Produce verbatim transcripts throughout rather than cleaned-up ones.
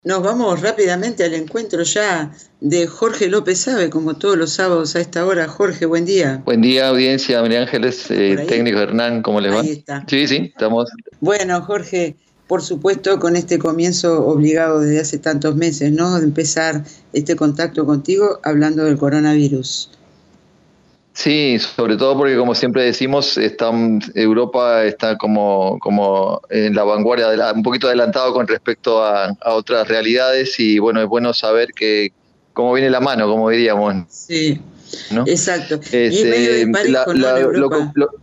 Nos vamos rápidamente al encuentro ya de Jorge López Sabe, como todos los sábados a esta hora. Jorge, buen día. Buen día, audiencia. María Ángeles, ¿Está por eh, ahí? técnico Hernán, ¿cómo les va? Ahí está. Sí, sí, estamos. Bueno, Jorge, por supuesto, con este comienzo obligado desde hace tantos meses, ¿no? De empezar este contacto contigo hablando del coronavirus. Sí, sobre todo porque, como siempre decimos, está, Europa está como, como en la vanguardia, de la- un poquito adelantado con respecto a, a otras realidades y bueno, es bueno saber que cómo viene la mano, como diríamos, Sí, ¿no? exacto. Y es medio Este, la, disparejo, ¿no? En la- lo, Europa. lo-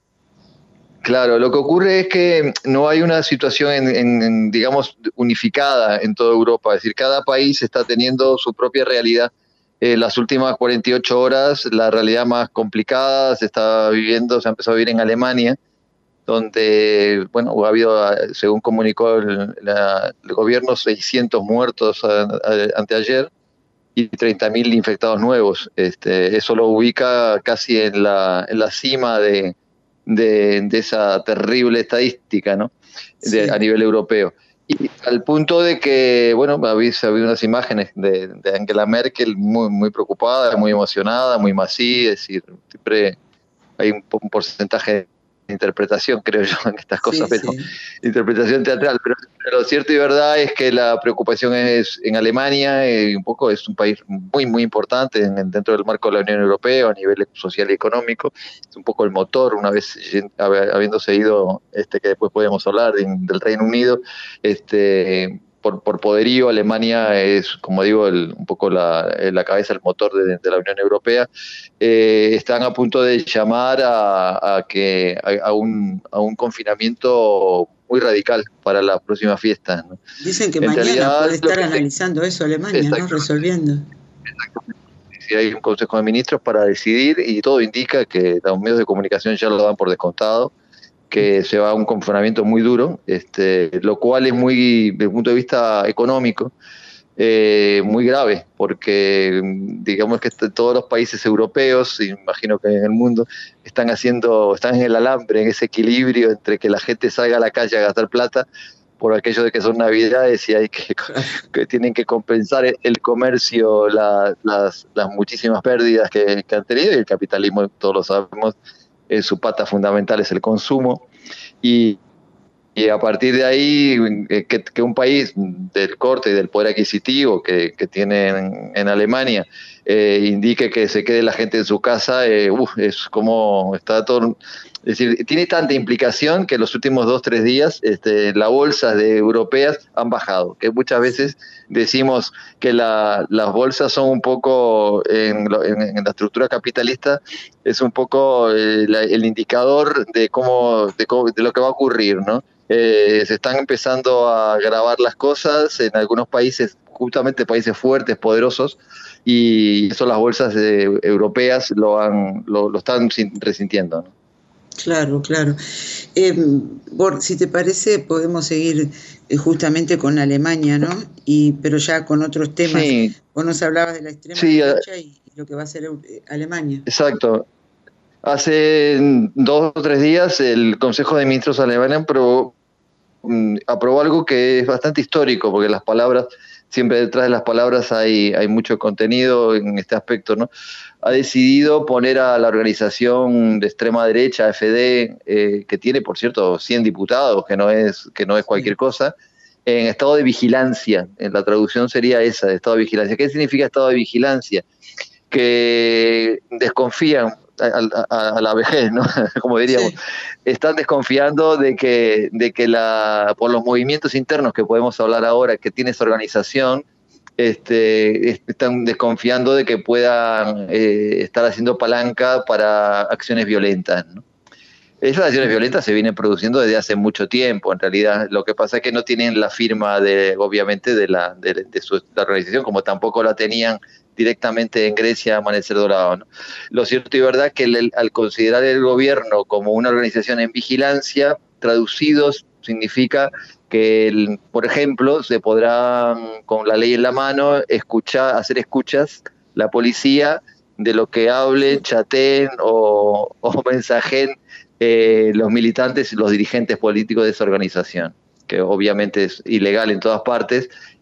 Claro, lo que ocurre es que no hay una situación, en, en- en, digamos, unificada en toda Europa. Es decir, cada país está teniendo su propia realidad. Eh, las últimas cuarenta y ocho horas, la realidad más complicada se está viviendo, se ha empezado a vivir en Alemania, donde, bueno, ha habido, según comunicó el, la- el gobierno, seiscientos muertos a, a, anteayer y treinta mil infectados nuevos. Este, eso lo ubica casi en la, en la cima de, de, de esa terrible estadística, ¿no? De, a Sí, nivel europeo. Y al punto de que, bueno, había habido unas imágenes de, de Angela Merkel muy, muy preocupada, muy emocionada, muy masía, es decir, siempre hay un, un porcentaje de interpretación, creo yo, en estas cosas, sí, pero sí. interpretación teatral. Pero, pero lo cierto y verdad es que la preocupación es en Alemania, y un poco es un país muy, muy importante en, dentro del marco de la Unión Europea a nivel social y económico. Es un poco el motor, una vez habiéndose ido, este, que después podemos hablar de, del Reino Unido, este, por, por poderío, Alemania es, como digo, el, un poco la, la cabeza, el motor de, de la Unión Europea. Eh, están a punto de llamar a, a que, a, a, un, a un confinamiento muy radical para las próximas fiestas, ¿no? Dicen que En mañana realidad, puede lo estar que se, analizando eso Alemania, ¿no? exactamente, Resolviendo. si hay un consejo de ministros para decidir y todo indica que los medios de comunicación ya lo dan por descontado, que se va a un confinamiento muy duro, este, lo cual es muy, desde el punto de vista económico, eh, muy grave, porque digamos que todos los países europeos, imagino que en el mundo, están haciendo, están en el alambre, en ese equilibrio entre que la gente salga a la calle a gastar plata por aquello de que son navidades y hay que, Claro. que tienen que compensar el comercio, la, las, las muchísimas pérdidas que, que han tenido, y el capitalismo, todos lo sabemos, eh, su pata fundamental es el consumo, y y a partir de ahí, eh, que, que un país del corte y del poder adquisitivo que, que tiene en, en Alemania eh, indique que se quede la gente en su casa, eh, uf, es como está todo. Es decir, tiene tanta implicación que los últimos dos, tres días este, las bolsas de europeas han bajado, que muchas veces decimos que la, las bolsas son un poco, en, en, en la estructura capitalista, es un poco eh, la, el indicador de, cómo, de, cómo, de lo que va a ocurrir, ¿no? Eh, se están empezando a grabar las cosas en algunos países, justamente países fuertes, poderosos, y eso las bolsas eh, europeas lo, han, lo, lo están resintiendo, ¿no? Claro, claro. Eh, Bor, si te parece, podemos seguir eh, justamente con Alemania, ¿no? Y, pero ya con otros temas. Sí, Vos nos hablabas de la extrema sí, eh, derecha y, y lo que va a hacer eh, Alemania. exacto. Hace dos o tres días el Consejo de Ministros alemán aprobó, aprobó algo que es bastante histórico, porque las palabras, siempre detrás de las palabras hay, hay mucho contenido en este aspecto, ¿no? Ha decidido poner a la organización de extrema derecha, F D, eh, que tiene, por cierto, cien diputados, que no es, que no es cualquier Sí. cosa, en estado de vigilancia. En la traducción sería esa, de estado de vigilancia. ¿Qué significa estado de vigilancia? Que desconfían a, a, a la vejez, ¿no? Como diríamos, Sí. están desconfiando de que, de que la, por los movimientos internos que podemos hablar ahora, que tiene esa organización, este, están desconfiando de que puedan eh, estar haciendo palanca para acciones violentas, ¿no? Esas acciones violentas se vienen produciendo desde hace mucho tiempo, en realidad. Lo que pasa es que no tienen la firma, de, obviamente, de la, de, de su, la organización, como tampoco la tenían directamente en Grecia, Amanecer Dorado, ¿no? Lo cierto y verdad es que el, al considerar el gobierno como una organización en vigilancia, traducidos significa que, el, por ejemplo, se podrán, con la ley en la mano, escuchar, hacer escuchas la policía de lo que hablen, chateen o, o mensajen eh, los militantes y los dirigentes políticos de esa organización, que obviamente es ilegal en todas partes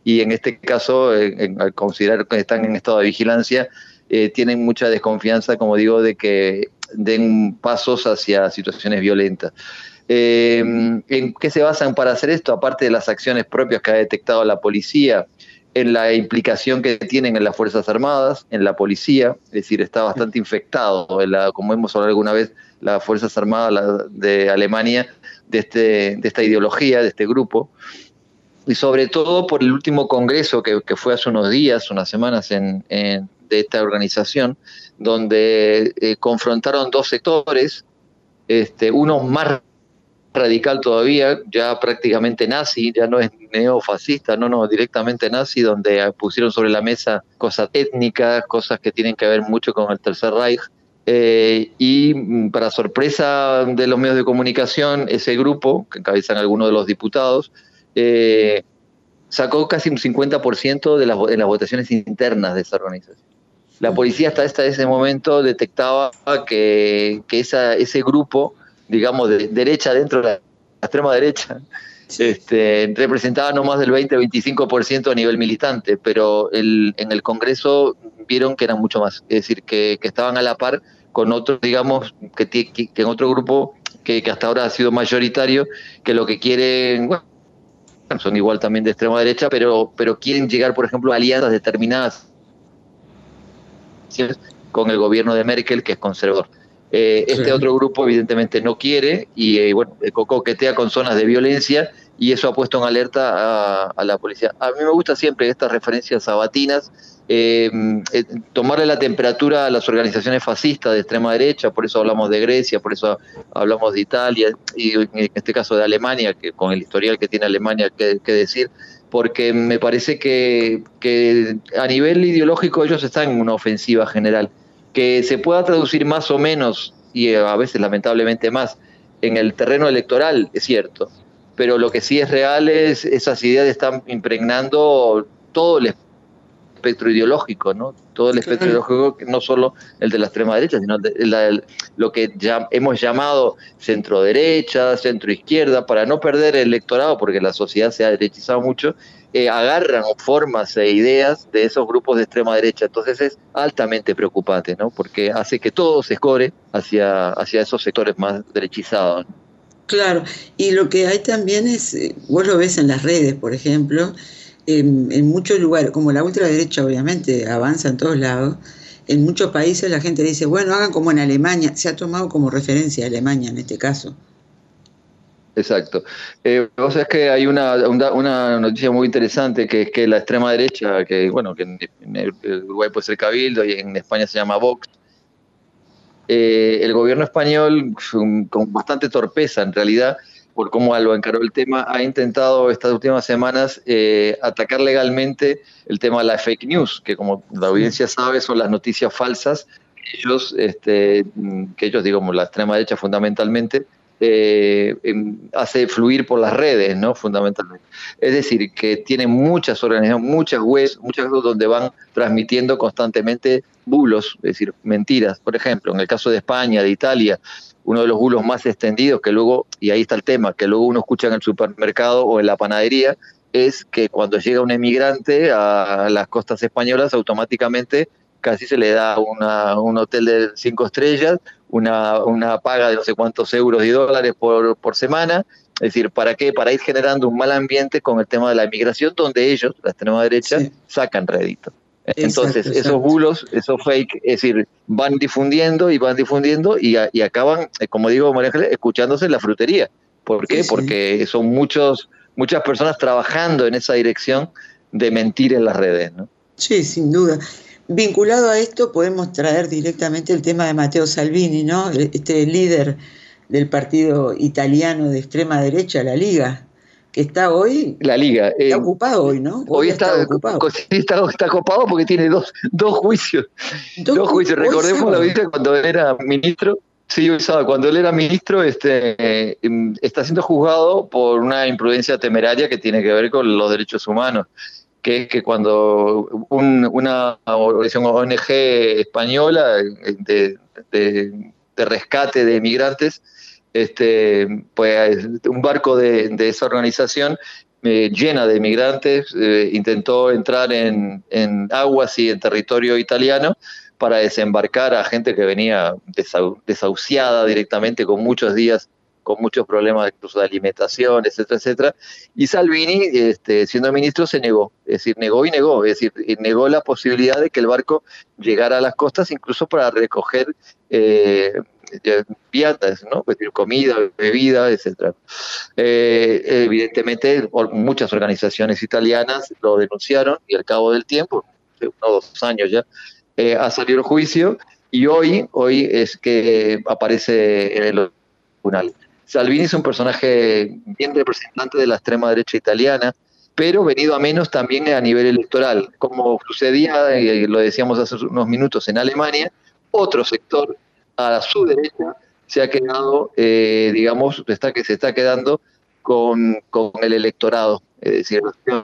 y en este caso, en, en, al considerar que están en estado de vigilancia, eh, tienen mucha desconfianza, como digo, de que den pasos hacia situaciones violentas. Eh, ¿En qué se basan para hacer esto? Aparte de las acciones propias que ha detectado la policía, en la implicación que tienen en las Fuerzas Armadas, en la policía, es decir, está bastante infectado, en la, como hemos hablado alguna vez, las Fuerzas Armadas la, de Alemania, de, este, de esta ideología, de este grupo, y sobre todo por el último congreso que, que fue hace unos días, unas semanas, en, en, de esta organización, donde eh, confrontaron dos sectores, este, uno más radical todavía, ya prácticamente nazi, ya no es neofascista, no, no, directamente nazi, donde pusieron sobre la mesa cosas étnicas, cosas que tienen que ver mucho con el Tercer Reich, eh, y para sorpresa de los medios de comunicación, ese grupo, que encabezan algunos de los diputados, eh, sacó casi un cincuenta por ciento de las, de las votaciones internas de esa organización. La policía hasta, hasta ese momento detectaba que, que esa, ese grupo, digamos, de derecha dentro de la extrema derecha, sí. este, representaba no más del veinte a veinticinco por ciento a nivel militante, pero el, en el Congreso vieron que eran mucho más, es decir, que, que estaban a la par con otros, digamos, que, que, que en otro grupo que, que hasta ahora ha sido mayoritario, que lo que quieren, bueno, son igual también de extrema derecha, pero, pero quieren llegar, por ejemplo, a alianzas determinadas con el gobierno de Merkel, que es conservador. Eh, este sí. Otro grupo evidentemente no quiere y eh, bueno, coquetea con zonas de violencia y eso ha puesto en alerta a, a la policía. A mí me gusta siempre estas referencias sabatinas, eh, eh, tomarle la temperatura a las organizaciones fascistas de extrema derecha, por eso hablamos de Grecia, por eso hablamos de Italia y en este caso de Alemania, que con el historial que tiene Alemania que, que decir, porque me parece que, que a nivel ideológico ellos están en una ofensiva general, que se pueda traducir más o menos, y a veces lamentablemente más, en el terreno electoral, es cierto, pero lo que sí es real es esas ideas están impregnando todo el espectro ideológico, ¿no? Todo el espectro ideológico, no solo el de la extrema derecha, sino de la, lo que ya hemos llamado centro derecha, centro izquierda, para no perder el electorado, porque la sociedad se ha derechizado mucho, eh, agarran formas e ideas de esos grupos de extrema derecha. Entonces es altamente preocupante, ¿no? Porque hace que todo se escore hacia, hacia esos sectores más derechizados, ¿no? Claro, y lo que hay también es, vos lo ves en las redes, por ejemplo, en, en muchos lugares, como la ultraderecha obviamente avanza en todos lados, en muchos países la gente dice, bueno, hagan como en Alemania, se ha tomado como referencia a Alemania en este caso. Exacto. Eh, o sea, es que hay una, una, una noticia muy interesante, que es que la extrema derecha, que bueno, que en, en Uruguay puede ser Cabildo y en España se llama Vox, eh, el gobierno español, con bastante torpeza en realidad, por cómo lo encaró el tema, ha intentado estas últimas semanas eh, atacar legalmente el tema de la fake news, que como la audiencia sabe son las noticias falsas, ellos, este, que ellos, digamos, la extrema derecha fundamentalmente, eh, hace fluir por las redes, ¿no? Fundamentalmente. Es decir, que tienen muchas organizaciones, muchas webs, muchas webs donde van transmitiendo constantemente bulos, es decir, mentiras. Por ejemplo, en el caso de España, de Italia, uno de los bulos más extendidos que luego, y ahí está el tema, que luego uno escucha en el supermercado o en la panadería, es que cuando llega un emigrante a las costas españolas, automáticamente casi se le da una, un hotel de cinco estrellas, una, una paga de no sé cuántos euros y dólares por, por semana. Es decir, ¿para qué? Para ir generando un mal ambiente con el tema de la emigración, donde ellos, la extrema derecha, sí, sacan rédito. Entonces, exacto, esos exacto. bulos, esos fake, es decir, van difundiendo y van difundiendo y, a, y acaban, como digo, María Ángeles, escuchándose en la frutería. ¿Por qué? Sí, sí. Porque son muchos, muchas personas trabajando en esa dirección de mentir en las redes, ¿no? Sí, sin duda. Vinculado a esto podemos traer directamente el tema de Matteo Salvini, ¿no? Este líder del partido italiano de extrema derecha, la Liga, que está hoy... La Liga. Está eh, ocupado hoy, ¿no? Hoy, hoy está, está ocupado. Está, está ocupado porque tiene dos, dos juicios. Dos, dos juicios. Recordemos la vista cuando era ministro. Sí, hoy sábado, cuando él era ministro, este, eh, está siendo juzgado por una imprudencia temeraria que tiene que ver con los derechos humanos, que es que cuando un, una organización O N G española de, de, de rescate de migrantes, este, pues un barco de, de esa organización eh, llena de migrantes, eh, intentó entrar en, en aguas y en territorio italiano para desembarcar a gente que venía desau, desahuciada directamente, con muchos días, con muchos problemas incluso de alimentación, etcétera, etcétera. Y Salvini, este, siendo ministro, se negó, es decir, negó y negó, es decir, negó la posibilidad de que el barco llegara a las costas, incluso para recoger eh, viandas, ¿no? Es decir, comida, bebida, etcétera. Eh, evidentemente, muchas organizaciones italianas lo denunciaron y al cabo del tiempo, unos dos años ya, eh, ha salido el juicio y hoy, hoy es que aparece en el tribunal. Salvini es un personaje bien representante de la extrema derecha italiana, pero venido a menos también a nivel electoral. Como sucedía, y lo decíamos hace unos minutos, en Alemania, otro sector a su derecha se ha quedado, eh, digamos, está, que se está quedando con, con el electorado. Es decir,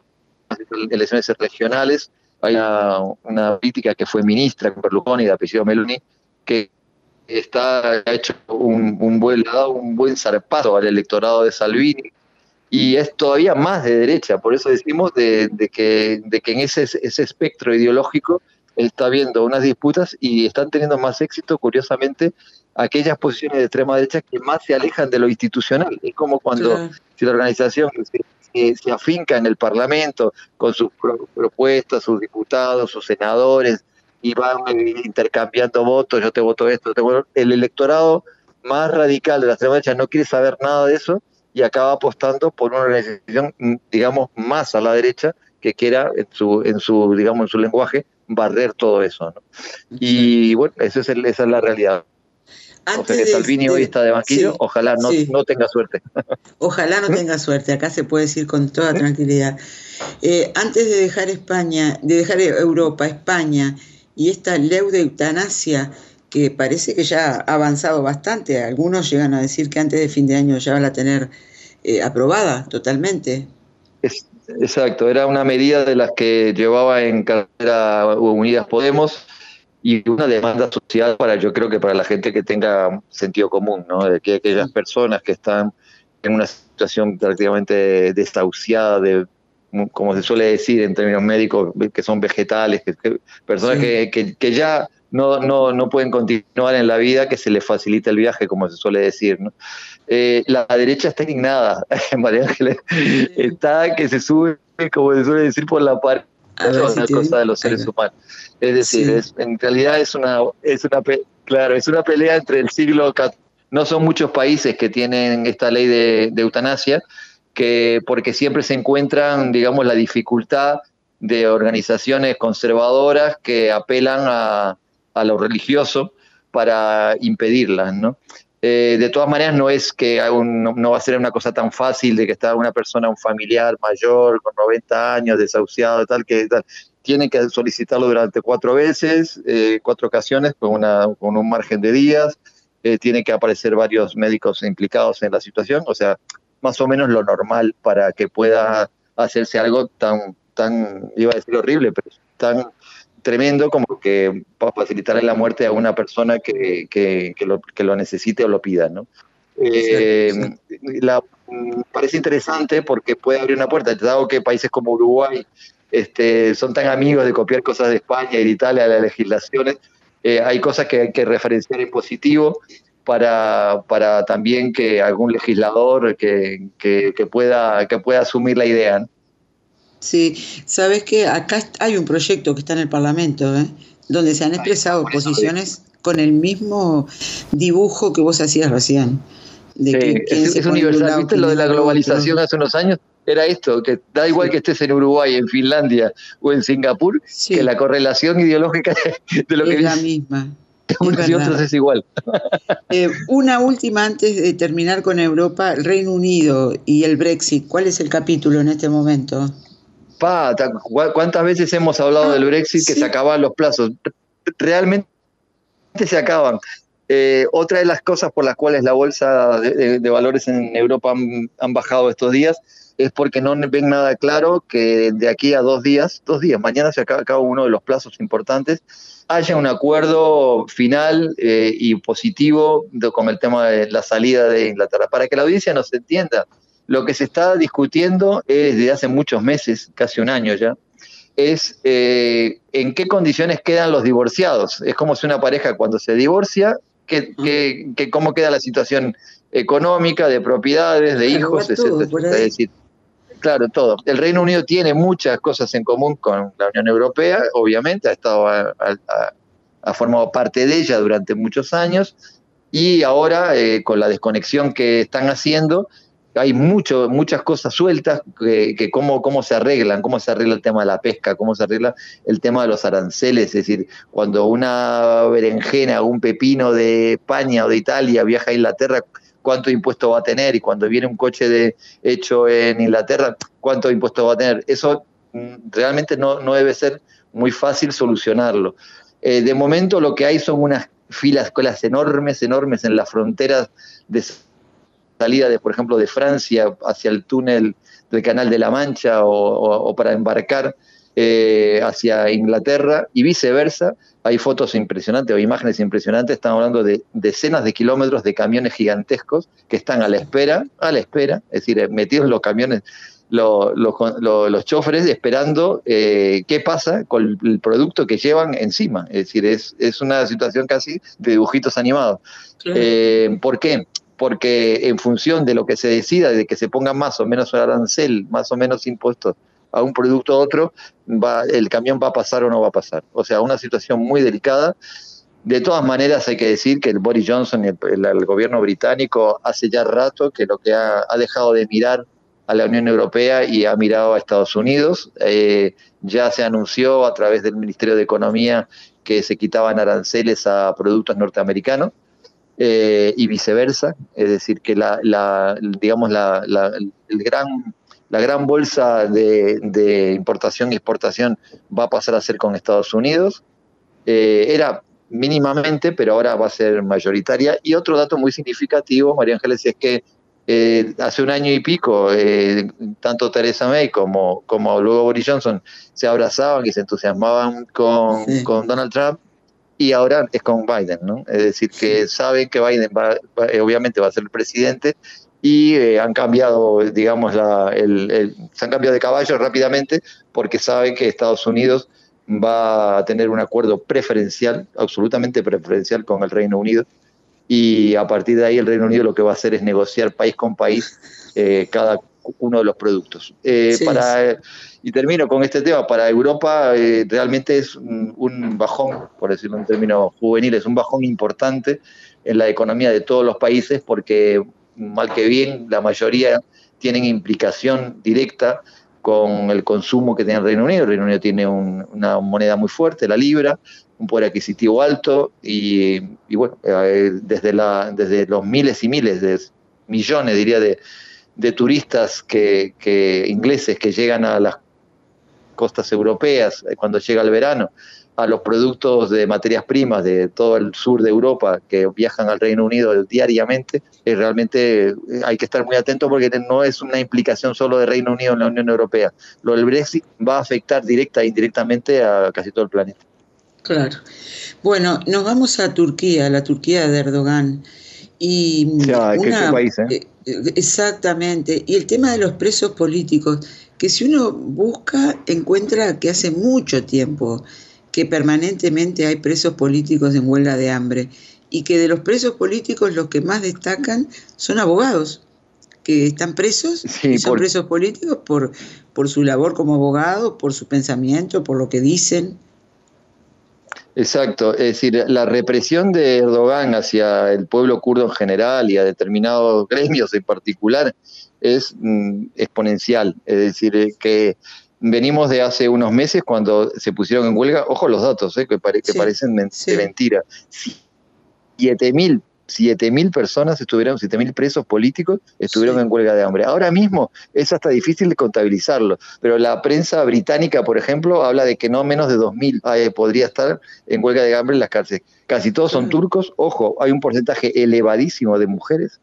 elecciones regionales, hay una, una política que fue ministra con Berlusconi, de apellido Meloni, que está, ha hecho un, un buen, ha dado un buen zarpazo al electorado de Salvini, y es todavía más de derecha, por eso decimos de, de, que, de que en ese, ese espectro ideológico está habiendo unas disputas y están teniendo más éxito, curiosamente, aquellas posiciones de extrema derecha que más se alejan de lo institucional. Es como cuando claro. si la organización se, se, se afinca en el Parlamento con sus pro, propuestas, sus diputados, sus senadores, y van intercambiando votos, yo te voto esto, te voto. El electorado más radical de la extrema derecha no quiere saber nada de eso y acaba apostando por una organización, digamos, más a la derecha, que quiera, en su, en su digamos, en su lenguaje, barrer todo eso, ¿no? Y bueno, eso es el, esa es la realidad. Antes o sea que Salvini de, de, hoy está de banquillo, sí, ojalá no, sí. no tenga suerte. Ojalá no tenga suerte, acá se puede decir con toda tranquilidad. Eh, antes de dejar España, de dejar Europa, España, y esta ley de eutanasia, que parece que ya ha avanzado bastante, algunos llegan a decir que antes de fin de año ya van a tener eh, aprobada totalmente. Es, exacto, era una medida de las que llevaba en cartera Unidas Podemos, y una demanda social para, yo creo que para la gente que tenga sentido común, ¿no? De que aquellas personas que están en una situación prácticamente desahuciada, de, como se suele decir en términos médicos, que son vegetales, que, que personas sí. que, que, que ya no, no, no pueden continuar en la vida, que se les facilita el viaje, como se suele decir, ¿no? Eh, la derecha está indignada, María Ángeles, sí. está que se sube, como se suele decir, por la pared. Eso es una si cosa de los seres humanos. Es decir, sí. es, en realidad es una, es una, claro, es una pelea entre el siglo catorce. No son muchos países que tienen esta ley de, de eutanasia, que porque siempre se encuentran, digamos, la dificultad de organizaciones conservadoras que apelan a, a lo religioso para impedirlas, ¿no? Eh, de todas maneras, no es que un, no, no va a ser una cosa tan fácil de que está una persona, un familiar mayor, con noventa años, desahuciado, tal, que tal, tiene que solicitarlo durante cuatro veces, eh, cuatro ocasiones, con, una, con un margen de días, eh, tiene que aparecer varios médicos implicados en la situación, o sea, más o menos lo normal para que pueda hacerse algo tan, tan iba a decir horrible, pero tan tremendo como que para facilitarle la muerte a una persona que, que, que, lo, que lo necesite o lo pida, ¿no? Eh, sí, sí. La, parece interesante porque puede abrir una puerta, dado que países como Uruguay este, son tan amigos de copiar cosas de España y de Italia, las legislaciones, eh, hay cosas que hay que referenciar en positivo para, para también que algún legislador que, que, que, pueda, que pueda asumir la idea, ¿no? Sí, sabes que acá hay un proyecto que está en el Parlamento, ¿eh? donde se han expresado posiciones con el mismo dibujo que vos hacías recién. De que sí, es, es universal. ¿Viste lo de la globalización hace unos años? Era esto, que da igual sí. que estés en Uruguay, en Finlandia o en Singapur, sí. que la correlación ideológica de lo es que es la misma. Unos y otros es igual. Eh, una última antes de terminar con Europa, el Reino Unido y el Brexit. ¿Cuál es el capítulo en este momento? Pa, ¿cuántas veces hemos hablado ah, del Brexit que sí. se acaban los plazos? Realmente se acaban. Eh, otra de las cosas por las cuales la bolsa de, de, de valores en Europa han, han bajado estos días es porque no ven nada claro que de aquí a dos días, dos días, mañana se acaba, acaba uno de los plazos importantes, haya un acuerdo final eh, y positivo de, con el tema de la salida de Inglaterra. Para que la audiencia nos entienda, Lo que se está discutiendo es, desde hace muchos meses, casi un año ya, es eh, en qué condiciones quedan los divorciados. Es como si una pareja cuando se divorcia, que, que, que cómo queda la situación económica, de propiedades, de Claro, hijos, va todo etcétera, por etcétera. Es ahí. decir, claro, todo. El Reino Unido tiene muchas cosas en común con la Unión Europea, obviamente, ha estado a, a, ha formado parte de ella durante muchos años, y ahora eh, con la desconexión que están haciendo, hay mucho, muchas cosas sueltas, que, que cómo, cómo se arreglan, cómo se arregla el tema de la pesca, cómo se arregla el tema de los aranceles, es decir, cuando una berenjena o un pepino de España o de Italia viaja a Inglaterra, cuánto impuesto va a tener, y cuando viene un coche de, hecho en Inglaterra, cuánto impuesto va a tener. Eso realmente no, no debe ser muy fácil solucionarlo. Eh, de momento lo que hay son unas filas, colas enormes, enormes en las fronteras de salida, de, por ejemplo, de Francia hacia el túnel del Canal de la Mancha, o, o, o para embarcar eh, hacia Inglaterra y viceversa. Hay fotos impresionantes o imágenes impresionantes. Estamos hablando de decenas de kilómetros de camiones gigantescos que están a la espera, a la espera, es decir, metidos en los camiones, Los, los, los choferes esperando eh, qué pasa con el producto que llevan encima. Es decir, es, es una situación casi de dibujitos animados. Claro. Eh, ¿Por qué? Porque en función de lo que se decida, de que se ponga más o menos arancel, más o menos impuestos a un producto a otro, va, el camión va a pasar o no va a pasar. O sea, una situación muy delicada. De todas maneras, hay que decir que el Boris Johnson, el, el, el gobierno británico, hace ya rato que lo que ha, ha dejado de mirar a la Unión Europea y ha mirado a Estados Unidos. Eh, ya se anunció a través del Ministerio de Economía que se quitaban aranceles a productos norteamericanos, eh, y viceversa, es decir, que la, la digamos la, la, el gran, la gran bolsa de, de importación y exportación va a pasar a ser con Estados Unidos. Eh, era mínimamente, pero ahora va a ser mayoritaria. Y otro dato muy significativo, María Ángeles, es que eh, hace un año y pico, eh, tanto Theresa May como, como luego Boris Johnson se abrazaban y se entusiasmaban con, sí. con Donald Trump, y ahora es con Biden, ¿no? Es decir, que sí. saben que Biden va, va, obviamente va a ser el presidente, y eh, han cambiado, digamos, la, el, el, se han cambiado de caballo rápidamente, porque saben que Estados Unidos va a tener un acuerdo preferencial, absolutamente preferencial con el Reino Unido, y a partir de ahí el Reino Unido lo que va a hacer es negociar país con país eh, cada uno de los productos. Eh, sí, para, sí. Y termino con este tema. Para Europa eh, realmente es un, un bajón, por decirlo en términos juveniles, un bajón importante en la economía de todos los países, porque mal que bien la mayoría tienen implicación directa con el consumo que tiene el Reino Unido. El Reino Unido tiene un, una moneda muy fuerte, la libra, un poder adquisitivo alto, y, y bueno, eh, desde, la, desde los miles y miles de millones, diría, de, de turistas que, que, ingleses que llegan a las costas europeas eh, cuando llega el verano, a los productos de materias primas de todo el sur de Europa que viajan al Reino Unido diariamente, eh, realmente hay que estar muy atento, porque no es una implicación solo de Reino Unido en la Unión Europea. Lo del Brexit va a afectar directa e indirectamente a casi todo el planeta. Claro. Bueno, nos vamos a Turquía, la Turquía de Erdogan. Y ya, una, ¿qué, qué país, eh? Exactamente. Y el tema de los presos políticos, que si uno busca, encuentra que hace mucho tiempo que permanentemente hay presos políticos en huelga de hambre, y que de los presos políticos los que más destacan son abogados, que están presos, sí, y son por... presos políticos por, por su labor como abogados, por su pensamiento, por lo que dicen. Exacto, es decir, la represión de Erdogan hacia el pueblo kurdo en general y a determinados gremios en particular es mm, exponencial. Es decir, que venimos de hace unos meses cuando se pusieron en huelga, ojo los datos, eh, que, pare, que sí, parecen men sí. de mentira, siete mil siete mil personas estuvieron, siete mil presos políticos estuvieron sí. en huelga de hambre. Ahora mismo es hasta difícil de contabilizarlo, pero la prensa británica, por ejemplo, habla de que no menos de dos mil eh, podría estar en huelga de hambre en las cárceles. Casi todos son turcos. Ojo, hay un porcentaje elevadísimo de mujeres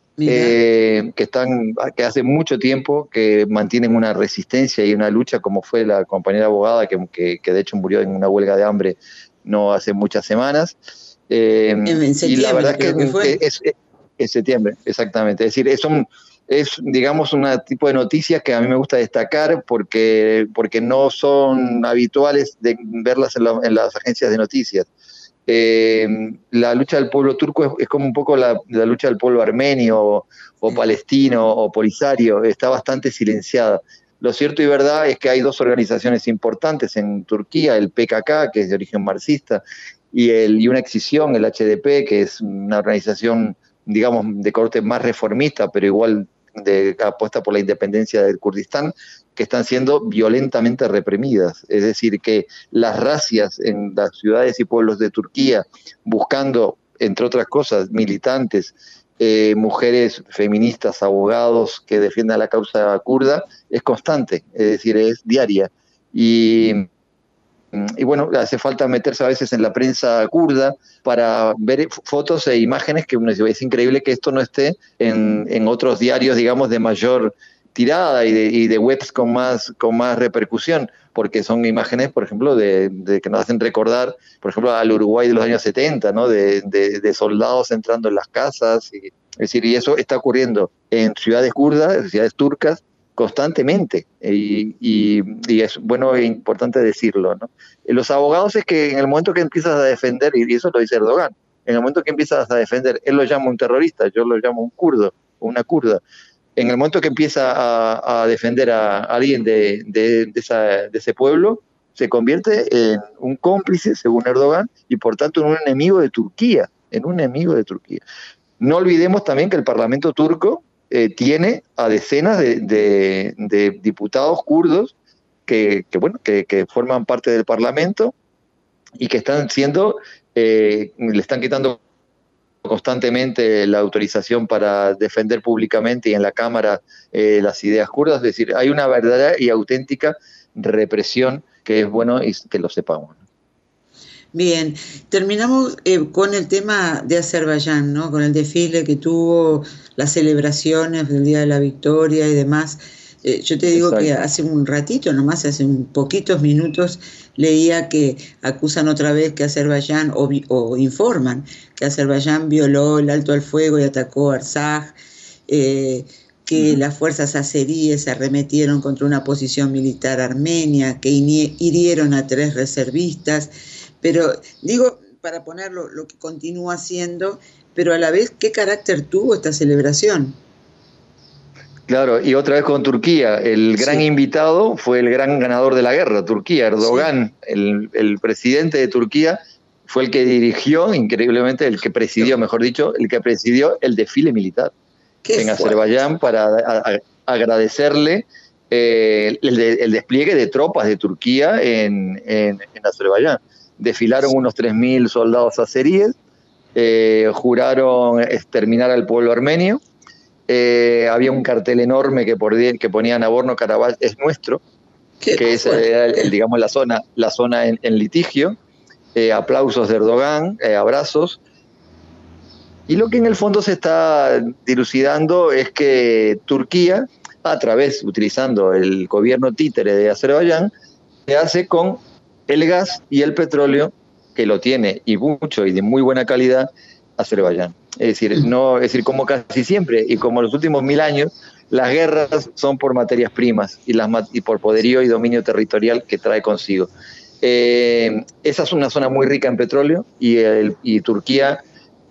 eh, que están, que hace mucho tiempo que mantienen una resistencia y una lucha, como fue la compañera abogada que, que, que de hecho murió en una huelga de hambre no hace muchas semanas. Eh, en, en y la verdad es que, que fue. Es, es, es septiembre, exactamente. Es decir, son es, digamos, un tipo de noticias que a mí me gusta destacar porque, porque no son habituales de verlas en, la, en las agencias de noticias. Eh, la lucha del pueblo turco es, es como un poco la, la lucha del pueblo armenio o, o palestino o polisario, está bastante silenciada. Lo cierto y verdad es que hay dos organizaciones importantes en Turquía, el P K K, que es de origen marxista, y, el, y una excisión, el H D P, que es una organización, digamos, de corte más reformista, pero igual de, apuesta por la independencia del Kurdistán, que están siendo violentamente reprimidas. Es decir, que las razias en las ciudades y pueblos de Turquía, buscando, entre otras cosas, militantes, eh, mujeres feministas, abogados que defiendan la causa kurda, es constante, es decir, es diaria. Y, y bueno, hace falta meterse a veces en la prensa kurda para ver fotos e imágenes que uno dice, es increíble que esto no esté en, en otros diarios, digamos, de mayor tirada y de, y de webs con más, con más repercusión, porque son imágenes, por ejemplo, de, de que nos hacen recordar, por ejemplo, al Uruguay de los años setenta, ¿no? de, de, de soldados entrando en las casas. Y, es decir, y eso está ocurriendo en ciudades kurdas, en ciudades turcas, constantemente, y, y, y es bueno e importante decirlo, ¿no? Los abogados es que en el momento que empiezas a defender, y eso lo dice Erdogan, en el momento que empiezas a defender, él lo llama un terrorista, yo lo llamo un kurdo, o una kurda, en el momento que empieza a, a defender a alguien de, de, de, esa, de ese pueblo, se convierte en un cómplice, según Erdogan, y por tanto en un enemigo de Turquía, en un enemigo de Turquía. No olvidemos también que el Parlamento turco eh, tiene a decenas de, de, de diputados kurdos que, que, bueno, que, que forman parte del Parlamento y que están siendo, eh, le están quitando constantemente la autorización para defender públicamente y en la Cámara eh, las ideas kurdas. Es decir, hay una verdadera y auténtica represión que es bueno y que lo sepamos. Bien, terminamos eh, con el tema de Azerbaiyán, ¿no? Con el desfile que tuvo, las celebraciones del Día de la Victoria y demás. Eh, yo te digo Exacto. que hace un ratito, nomás hace un poquitos minutos, leía que acusan otra vez que Azerbaiyán, o, o informan que Azerbaiyán violó el alto al fuego y atacó a Arsaj, eh, que uh-huh. las fuerzas azeríes se arremetieron contra una posición militar armenia, que hirieron a tres reservistas. Pero digo, para ponerlo, lo que continúa haciendo, pero a la vez, ¿qué carácter tuvo esta celebración? Claro, y otra vez con Turquía, el gran sí. invitado fue el gran ganador de la guerra, Turquía, Erdogan, sí. el, el presidente de Turquía, fue el que dirigió, increíblemente, el que presidió, mejor dicho, el que presidió el desfile militar en fuerte. Azerbaiyán para a, a, agradecerle eh, el, el despliegue de tropas de Turquía en, en, en Azerbaiyán. Desfilaron unos tres mil soldados azeríes, eh, juraron exterminar al pueblo armenio, eh, había un cartel enorme que, por, que ponía Nagorno-Karabaj es nuestro, que es eh, el, digamos, la zona, la zona en, en litigio, eh, aplausos de Erdogan, eh, abrazos, y lo que en el fondo se está dilucidando es que Turquía, a través, utilizando el gobierno títere de Azerbaiyán, se hace con el gas y el petróleo, que lo tiene, y mucho, y de muy buena calidad, Azerbaiyán. Es decir, no, es decir, como casi siempre, y como los últimos mil años, las guerras son por materias primas, y, las, y por poderío y dominio territorial que trae consigo. Eh, esa es una zona muy rica en petróleo, y, el, y Turquía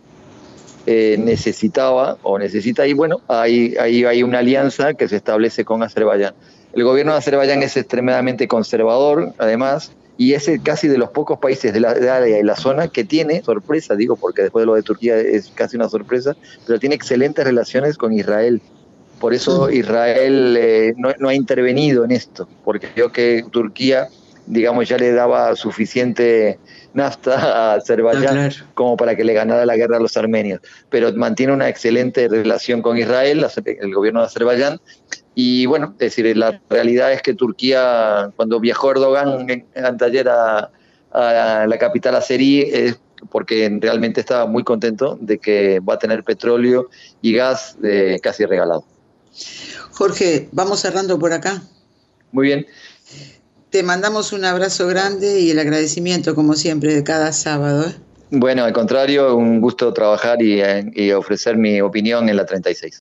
eh, necesitaba, o necesita, y bueno, hay, hay, hay una alianza que se establece con Azerbaiyán. El gobierno de Azerbaiyán es extremadamente conservador, además, y es casi de los pocos países de la área y la zona que tiene, sorpresa, digo, porque después de lo de Turquía es casi una sorpresa, pero tiene excelentes relaciones con Israel. Por eso Israel eh, no, no ha intervenido en esto, porque creo que Turquía, digamos, ya le daba suficiente nafta a Azerbaiyán ah, claro. como para que le ganara la guerra a los armenios. Pero mantiene una excelente relación con Israel, el gobierno de Azerbaiyán. Y bueno, es decir, la realidad es que Turquía, cuando viajó Erdogan anteayer a, a la capital azerí, es porque realmente estaba muy contento de que va a tener petróleo y gas eh, casi regalado. Jorge, vamos cerrando por acá. Muy bien. Te mandamos un abrazo grande y el agradecimiento, como siempre, de cada sábado. ¿eh? Bueno, al contrario, un gusto trabajar y, y ofrecer mi opinión en la treinta y seis.